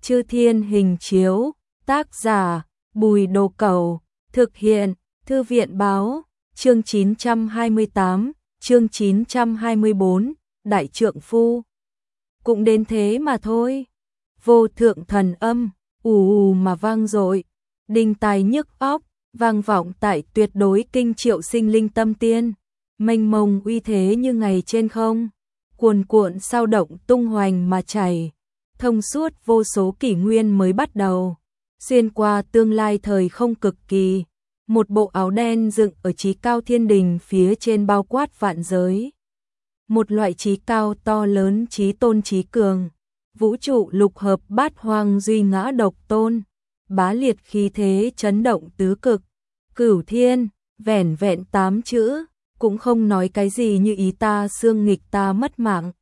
Chư Thiên Hình Chiếu, tác giả Bùi Đồ Cẩu, thực hiện Thư viện Báo, chương 928, chương 924, Đại Trượng Phu. Cũng đến thế mà thôi. Vô thượng thần âm, ù ù mà vang dội, đinh tai nhức óc, vang vọng tại tuyệt đối kinh triệu sinh linh tâm tiên, mênh mông uy thế như ngày trên không, cuồn cuộn sao động tung hoành mà chảy, thông suốt vô số kỷ nguyên mới bắt đầu, xuyên qua tương lai thời không cực kỳ, một bộ áo đen dựng ở chí cao thiên đình phía trên bao quát vạn giới. Một loại chí cao to lớn, chí tôn chí cường, vũ trụ lục hợp bát hoang duy ngã độc tôn, bá liệt khí thế chấn động tứ cực, cửu thiên, vẻn vẹn 8 chữ, cũng không nói cái gì như ý ta xương nghịch ta mất mạng.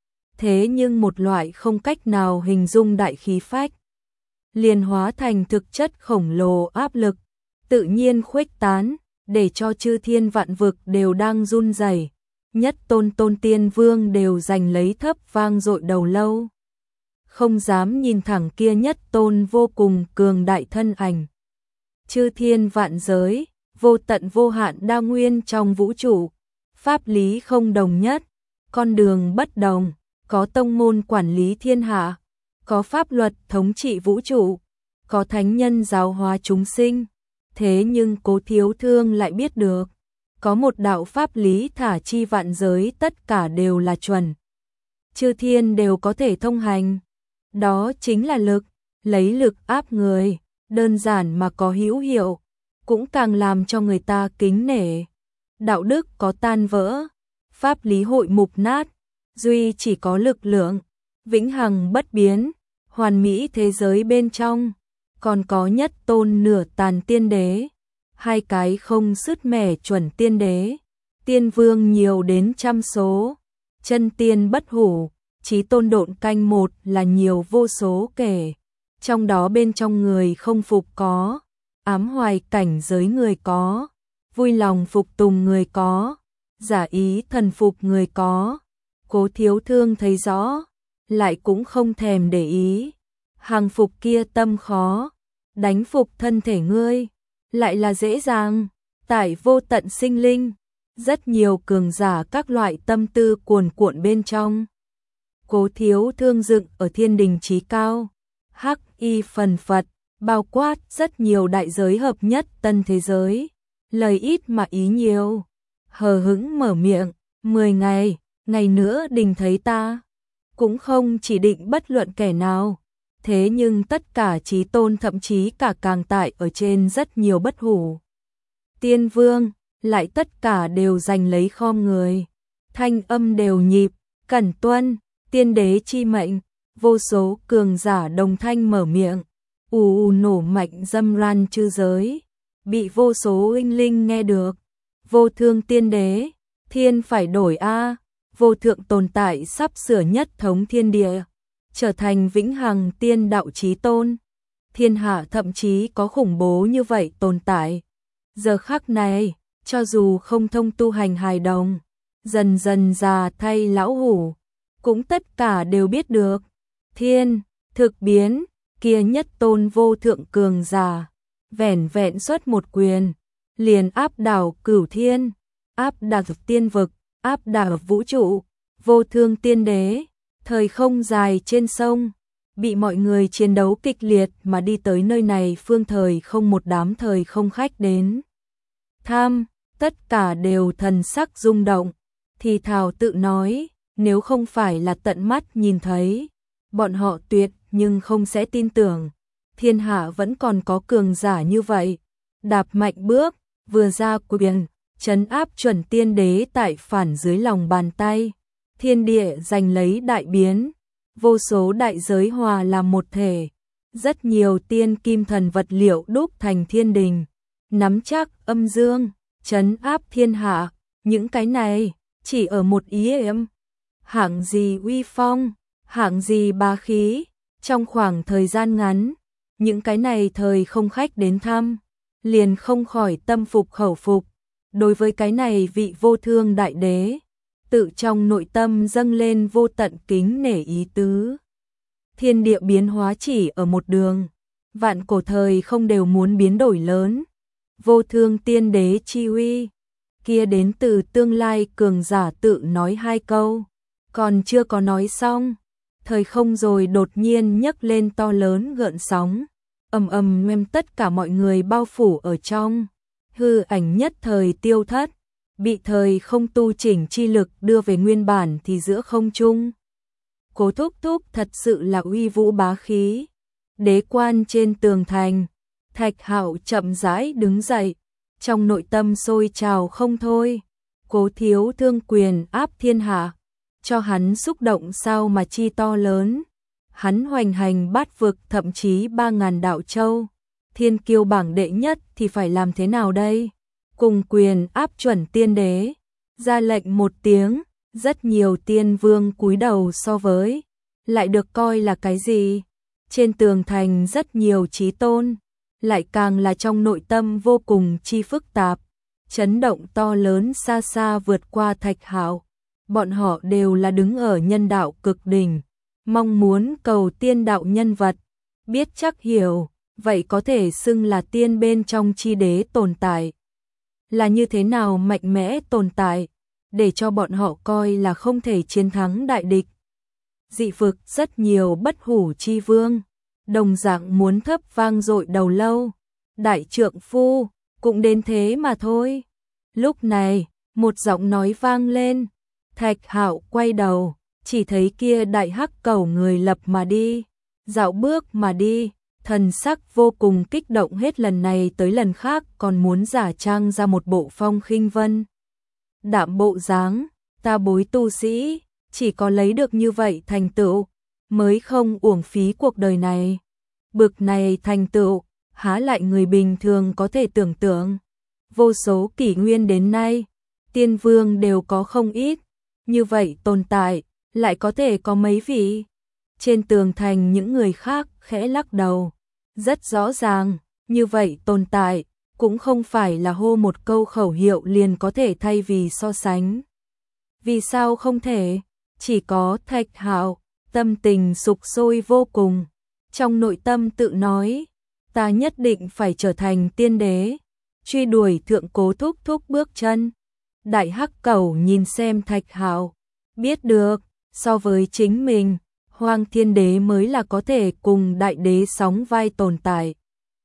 Thế nhưng một loại không cách nào hình dung đại khí phách, liền hóa thành thực chất khổng lồ áp lực, tự nhiên khuếch tán, để cho chư thiên vạn vực đều đang run rẩy. Nhất tôn tôn tiên vương đều giành lấy thấp vang dội đầu lâu, không dám nhìn thẳng kia nhất tôn vô cùng cường đại thân ảnh. Chư thiên vạn giới, vô tận vô hạn đa nguyên trong vũ trụ, pháp lý không đồng nhất, con đường bất đồng, có tông môn quản lý thiên hạ, có pháp luật thống trị vũ trụ, có thánh nhân giáo hóa chúng sinh. Thế nhưng Cố Thiếu Thương lại biết được, có một đạo pháp lý thả chi vạn giới tất cả đều là chuẩn. Chư thiên đều có thể thông hành. Đó chính là lực, lấy lực áp người, đơn giản mà có hữu hiệu, cũng càng làm cho người ta kính nể. Đạo đức có tan vỡ, pháp lý hội mục nát, duy chỉ có lực lượng, vĩnh hằng bất biến, hoàn mỹ thế giới bên trong. Còn có nhất tôn nửa tàn tiên đế, hai cái không sứt mẻ chuẩn tiên đế, tiên vương nhiều đến trăm số, chân tiên bất hủ, chí tôn độn canh một là nhiều vô số kể, trong đó bên trong người không phục có, ám hoài cảnh giới người có, vui lòng phục tùng người có, giả ý thần phục người có. Cố Thiếu Thương thấy rõ, lại cũng không thèm để ý, hàng phục kia tâm khó, đánh phục thân thể ngươi, lại là dễ dàng, tại vô tận sinh linh, rất nhiều cường giả các loại tâm tư cuồn cuộn bên trong. Cố Thiếu Thương dựng ở thiên đình chí cao, hắc y phần phật, bao quát rất nhiều đại giới hợp nhất tân thế giới, lời ít mà ý nhiều, hờ hững mở miệng, 10 ngày, ngày nữa đình thấy ta, cũng không chỉ định bất luận kẻ nào. Thế nhưng tất cả chí tôn thậm chí cả càng tại ở trên rất nhiều bất hủ. Tiên vương, lại tất cả đều giành lấy khom người. Thanh âm đều nhịp, cẩn tuân, tiên đế chi mệnh, vô số cường giả đồng thanh mở miệng. Ù ù nổ mạnh dâm ran chư giới, bị vô số sinh linh nghe được. Vô thương tiên đế, thiên phải đổi a, vô thượng tồn tại sắp sửa nhất thống thiên địa, trở thành vĩnh hằng tiên đạo chí tôn. Thiên hạ thậm chí có khủng bố như vậy tồn tại. Giờ khắc này, cho dù không thông tu hành hài đồng, dần dần già thay lão hủ, cũng tất cả đều biết được. Thiên, thực biến, kia nhất tôn vô thượng cường giả, vẻn vẹn xuất một quyền, liền áp đảo cửu thiên, áp đảo tiên vực, áp đảo vũ trụ. Vô thương tiên đế, thời không dài trên sông, bị mọi người chiến đấu kịch liệt mà đi tới nơi này, phương thời không một đám thời không khách đến thăm, tất cả đều thần sắc rung động, thì thào tự nói, nếu không phải là tận mắt nhìn thấy, bọn họ tuyệt nhưng không sẽ tin tưởng, thiên hạ vẫn còn có cường giả như vậy. Đạp mạnh bước, vừa ra quyền, trấn áp chuẩn tiên đế tại phản dưới lòng bàn tay. Thiên địa giành lấy đại biến, vô số đại giới hòa làm một thể, rất nhiều tiên kim thần vật liệu đúc thành thiên đình, nắm chắc âm dương, trấn áp thiên hạ, những cái này chỉ ở một ý em. Hạng gì uy phong, hạng gì bá khí, trong khoảng thời gian ngắn, những cái này thời không khách đến thăm, liền không khỏi tâm phục khẩu phục, đối với cái này vị vô thương đại đế, tự trong nội tâm dâng lên vô tận kính nể ý tứ. thiên địa biến hóa chỉ ở một đường, vạn cổ thời không đều muốn biến đổi lớn. Vô thương tiên đế chi uy, kia đến từ tương lai cường giả tự nói hai câu, còn chưa có nói xong, thời không rồi đột nhiên nhấc lên to lớn gợn sóng, ầm ầm đem tất cả mọi người bao phủ ở trong, hư ảnh nhất thời tiêu thất, bị thời không tu chỉnh chi lực đưa về nguyên bản thì giữa không trung. Cố Thúc Thúc thật sự là uy vũ bá khí. Đế quan trên tường thành, Thạch Hạo chậm rãi đứng dậy, trong nội tâm sôi trào không thôi. Cố thiếu thương quyền áp thiên hạ, cho hắn xúc động sao mà chi to lớn. Hắn hoành hành bát vực thậm chí 3.000 đạo châu, thiên kiêu bảng đệ nhất thì phải làm thế nào đây? Cùng quyền áp chuẩn tiên đế, ra lệnh một tiếng, rất nhiều tiên vương cúi đầu so với, lại được coi là cái gì? Trên tường thành rất nhiều chí tôn, lại càng là trong nội tâm vô cùng chi phức tạp, chấn động to lớn xa xa vượt qua Thạch Hạo. Bọn họ đều là đứng ở nhân đạo cực đỉnh, mong muốn cầu tiên đạo nhân vật, biết chắc hiểu, vậy có thể xưng là tiên bên trong chi đế tồn tại. Là như thế nào mạnh mẽ tồn tại, để cho bọn họ coi là không thể chiến thắng đại địch. Dị vực rất nhiều bất hủ chi vương, đồng dạng muốn thấp vang dội đầu lâu, đại trượng phu, cũng đến thế mà thôi. Lúc này, một giọng nói vang lên, Thạch Hạo quay đầu, chỉ thấy kia đại hắc cẩu người lập mà đi, dạo bước mà đi, thần sắc vô cùng kích động hết lần này tới lần khác còn muốn giả trang ra một bộ phong khinh vân. Đạm bộ dáng, ta bối tu sĩ, chỉ có lấy được như vậy thành tựu, mới không uổng phí cuộc đời này. Bực này thành tựu, há lại người bình thường có thể tưởng tượng. Vô số kỷ nguyên đến nay, tiên vương đều có không ít, như vậy tồn tại, lại có thể có mấy vị. Trên tường thành những người khác khẽ lắc đầu, rất rõ ràng, như vậy tồn tại, cũng không phải là hô một câu khẩu hiệu liền có thể thay vì so sánh. Vì sao không thể? Chỉ có Thạch Hạo, tâm tình sục sôi vô cùng, trong nội tâm tự nói, ta nhất định phải trở thành tiên đế, truy đuổi thượng Cố Thúc Thúc bước chân. Đại hắc cẩu nhìn xem Thạch Hạo, biết được, so với chính mình, Hoang Thiên Đế mới là có thể cùng đại đế sóng vai tồn tại.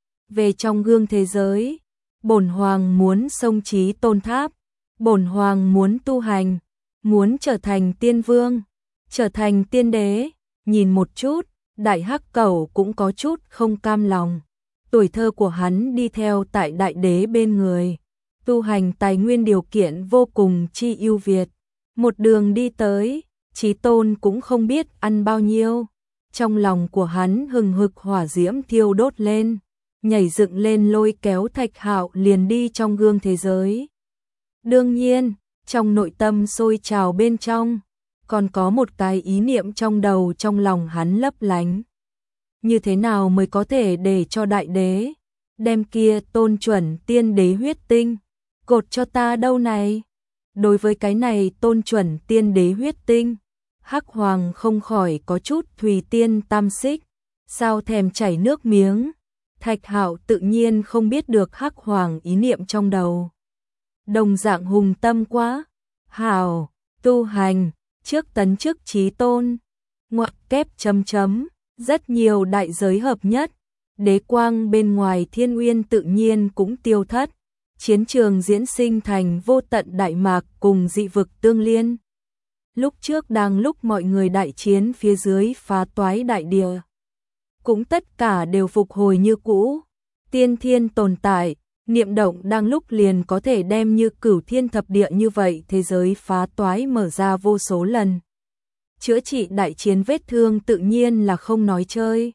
Về trong gương thế giới, bổn hoàng muốn xông chí tôn tháp, bổn hoàng muốn tu hành, muốn trở thành tiên vương, trở thành tiên đế. Nhìn một chút, đại hắc cẩu cũng có chút không cam lòng. Tuổi thơ của hắn đi theo tại đại đế bên người, tu hành tài nguyên điều kiện vô cùng chi ưu việt. Một đường đi tới, chí tôn cũng không biết ăn bao nhiêu. Trong lòng của hắn hừng hực hỏa diễm thiêu đốt lên, nhảy dựng lên lôi kéo Thạch Hạo liền đi trong gương thế giới. Đương nhiên, trong nội tâm sôi trào bên trong, còn có một cái ý niệm trong đầu trong lòng hắn lấp lánh. Như thế nào mới có thể để cho đại đế đem kia tôn chuẩn tiên đế huyết tinh cột cho ta đâu này? Đối với cái này tôn chuẩn tiên đế huyết tinh, Hắc Hoàng không khỏi có chút thùy tiên tam xích, sao thèm chảy nước miếng. Thạch Hạo tự nhiên không biết được Hắc Hoàng ý niệm trong đầu. Đồng dạng hùng tâm quá, hảo, tu hành, trước tấn chức chí tôn, ngoặc kép chấm chấm, rất nhiều đại giới hợp nhất, đế quang bên ngoài thiên uyên tự nhiên cũng tiêu thất, chiến trường diễn sinh thành vô tận đại mạc cùng dị vực tương liên. Lúc trước đang lúc mọi người đại chiến phía dưới phá toái đại địa, cũng tất cả đều phục hồi như cũ, tiên thiên tồn tại, niệm động đang lúc liền có thể đem như cửu thiên thập địa như vậy thế giới phá toái mở ra vô số lần. Chữa trị đại chiến vết thương tự nhiên là không nói chơi.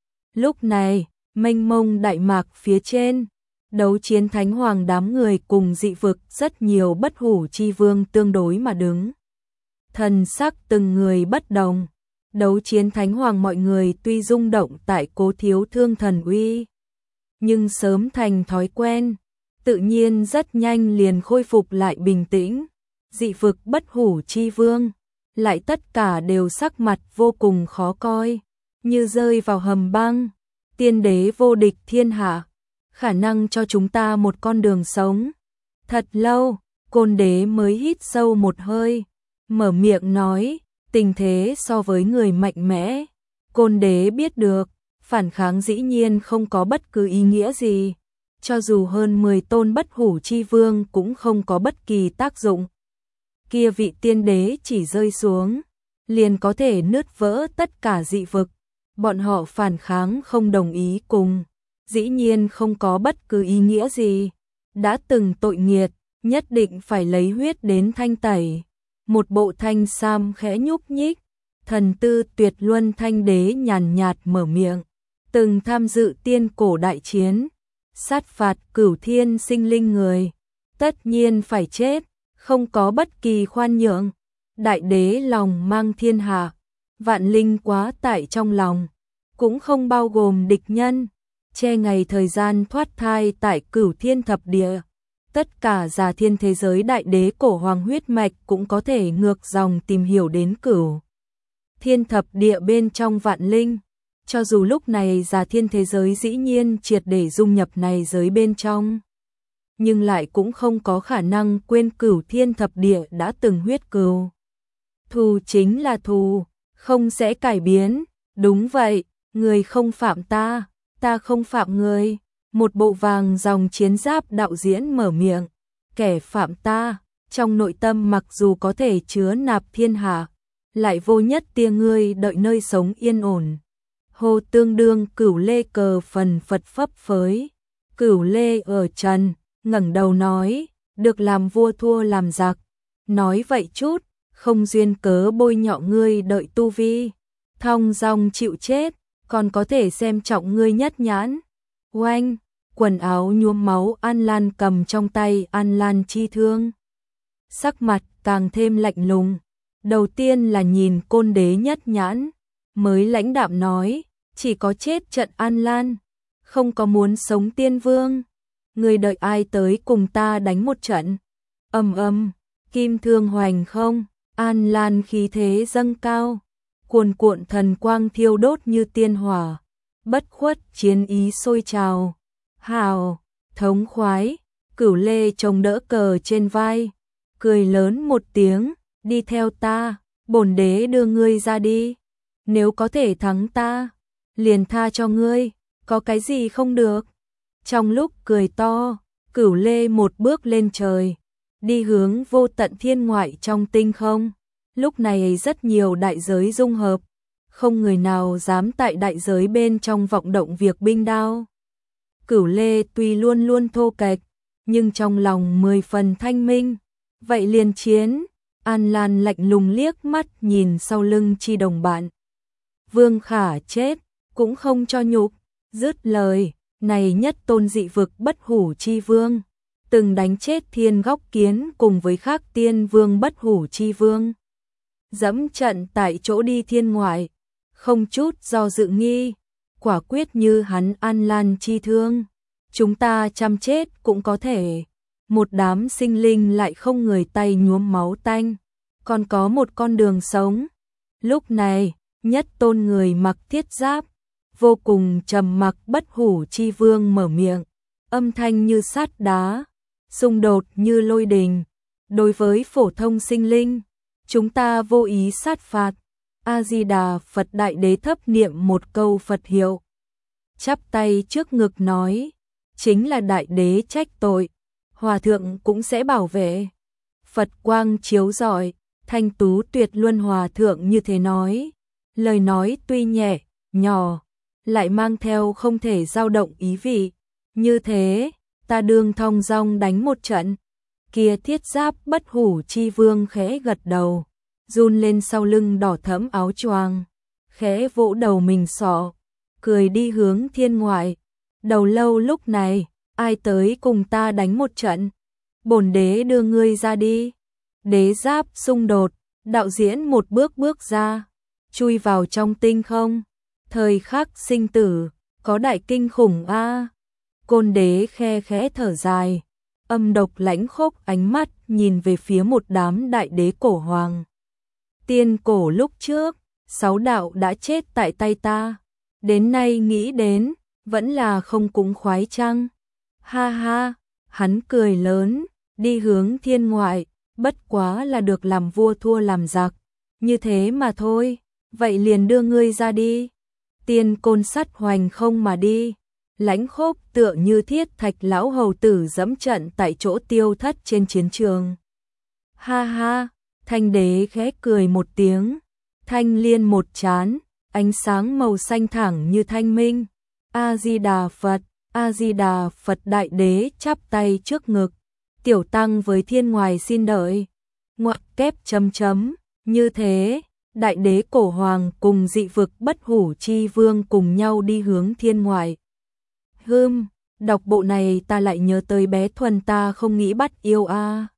Lúc này, mênh mông đại mạc phía trên, đấu chiến thánh hoàng đám người cùng dị vực rất nhiều bất hủ chi vương tương đối mà đứng. Thần sắc từng người bất đồng, đấu chiến thánh hoàng mọi người tuy rung động tại Cố thiếu thương thần uy, nhưng sớm thành thói quen, tự nhiên rất nhanh liền khôi phục lại bình tĩnh. Dị vực bất hủ chi vương, lại tất cả đều sắc mặt vô cùng khó coi, như rơi vào hầm băng. Tiên đế vô địch thiên hạ, khả năng cho chúng ta một con đường sống. Thật lâu, Côn đế mới hít sâu một hơi, mở miệng nói, tình thế so với người mạnh mẽ. Côn đế biết được, phản kháng dĩ nhiên không có bất cứ ý nghĩa gì. Cho dù hơn 10 tôn bất hủ chi vương cũng không có bất kỳ tác dụng. Kia vị tiên đế chỉ rơi xuống, liền có thể nứt vỡ tất cả dị vực. Bọn họ phản kháng không đồng ý cùng, dĩ nhiên không có bất cứ ý nghĩa gì. Đã từng tội nghiệt, nhất định phải lấy huyết đến thanh tẩy. Một bộ thanh sam khẽ nhúc nhích, thần tư tuyệt luân thanh đế nhàn nhạt mở miệng. Từng tham dự tiên cổ đại chiến, sát phạt cửu thiên sinh linh người, tất nhiên phải chết, không có bất kỳ khoan nhượng. Đại đế lòng mang thiên hạ, vạn linh quá tại trong lòng, cũng không bao gồm địch nhân, che ngày thời gian thoát thai tại cửu thiên thập địa. Tất cả già thiên thế giới đại đế cổ hoàng huyết mạch cũng có thể ngược dòng tìm hiểu đến cửu thiên thập địa bên trong vạn linh. Cho dù lúc này già thiên thế giới dĩ nhiên triệt để dung nhập này giới bên trong, nhưng lại cũng không có khả năng quên cửu thiên thập địa đã từng huyết cừu. Thù chính là thù, không sẽ cải biến. Đúng vậy, người không phạm ta, ta không phạm người. Một bộ vàng dòng chiến giáp đạo diễn mở miệng, kẻ phạm ta, trong nội tâm mặc dù có thể chứa nạp thiên hạ, lại vô nhất tia ngươi đợi nơi sống yên ổn. Hồ tương đương Cửu Lê cờ phần phật phấp phới. Cửu Lê ở trần, ngẩng đầu nói, được làm vua thua làm giặc. Nói vậy chút, không duyên cớ bôi nhọ ngươi đợi tu vi. Thong dong chịu chết, còn có thể xem trọng ngươi nhất nhãn. Oanh, quần áo nhuốm máu An Lan cầm trong tay An Lan chi thương. Sắc mặt càng thêm lạnh lùng. Đầu tiên là nhìn Côn đế nhất nhãn, mới lãnh đạm nói, chỉ có chết trận An Lan, không có muốn sống tiên vương. Người đợi ai tới cùng ta đánh một trận. Kim thương hoành không, An Lan khí thế dâng cao, cuồn cuộn thần quang thiêu đốt như tiên hỏa, bất khuất chiến ý sôi trào. Hào, thống khoái, Cửu Lê chống đỡ cờ trên vai, cười lớn một tiếng, đi theo ta, bổn đế đưa ngươi ra đi. Nếu có thể thắng ta, liền tha cho ngươi, có cái gì không được. Trong lúc cười to, Cửu Lê một bước lên trời, đi hướng vô tận thiên ngoại trong tinh không. Lúc này rất nhiều đại giới dung hợp, không người nào dám tại đại giới bên trong vọng động việc binh đao. Cửu Lê tuy luôn luôn thô kệch, nhưng trong lòng 10 phần thanh minh. Vậy liền chiến. An Lan lạnh lùng liếc mắt nhìn sau lưng chi đồng bạn. Vương Khả chết, cũng không cho nhục. Dứt lời, này nhất tôn dị vực bất hủ chi vương, từng đánh chết Thiên Góc Kiến cùng với khác tiên vương bất hủ chi vương. Dẫm trận tại chỗ đi thiên ngoại, không chút do dự nghi, quả quyết như hắn An Lan chi thương. Chúng ta chăm chết cũng có thể, một đám sinh linh lại không người tay nhuốm máu tanh, còn có một con đường sống. Lúc này, nhất tôn người mặc thiết giáp, vô cùng trầm mặc bất hủ chi vương mở miệng, âm thanh như sắt đá, xung đột như lôi đình. Đối với phổ thông sinh linh, chúng ta vô ý sát phạt. A-di-đà Phật. Đại đế thấp niệm một câu Phật hiệu, chắp tay trước ngực nói, chính là đại đế trách tội, hòa thượng cũng sẽ bảo vệ. Phật quang chiếu rọi, thanh tú tuyệt luân hòa thượng như thế nói, lời nói tuy nhẹ, nhỏ, lại mang theo không thể dao động ý vị. Như thế, ta đương thong dong đánh một trận. Kia thiết giáp bất hủ chi vương khẽ gật đầu, run lên sau lưng đỏ thẫm áo choàng, khẽ vỗ đầu mình sọ, cười đi hướng thiên ngoại. Đầu lâu lúc này, ai tới cùng ta đánh một trận? Bổn đế đưa ngươi ra đi. Đế giáp xung đột, đạo diễn một bước bước ra, chui vào trong tinh không. Thời khắc sinh tử, có đại kinh khủng a. Côn đế khe khẽ thở dài, âm độc lãnh khốc ánh mắt nhìn về phía một đám đại đế cổ hoàng. Tiên cổ lúc trước, 6 đạo đã chết tại tay ta. Đến nay nghĩ đến, vẫn là không cúng khoái chăng? Ha ha, hắn cười lớn, đi hướng thiên ngoại, bất quá là được làm vua thua làm giặc, như thế mà thôi, vậy liền đưa ngươi ra đi. Tiên côn sắt hoành không mà đi, lãnh khốc tựa như thiết thạch lão hầu tử dẫm trận tại chỗ tiêu thất trên chiến trường. Ha ha, Thanh đế khẽ cười một tiếng, thanh liên một chán, ánh sáng màu xanh thẳng như thanh minh. A-di-đà Phật, A-di-đà Phật. Đại đế chắp tay trước ngực, tiểu tăng với thiên ngoài xin đợi. Ngoặc kép chấm chấm, như thế, đại đế cổ hoàng cùng dị vực bất hủ chi vương cùng nhau đi hướng thiên ngoại. Đọc bộ này ta lại nhớ tới bé Thuần ta không nghĩ bắt yêu a.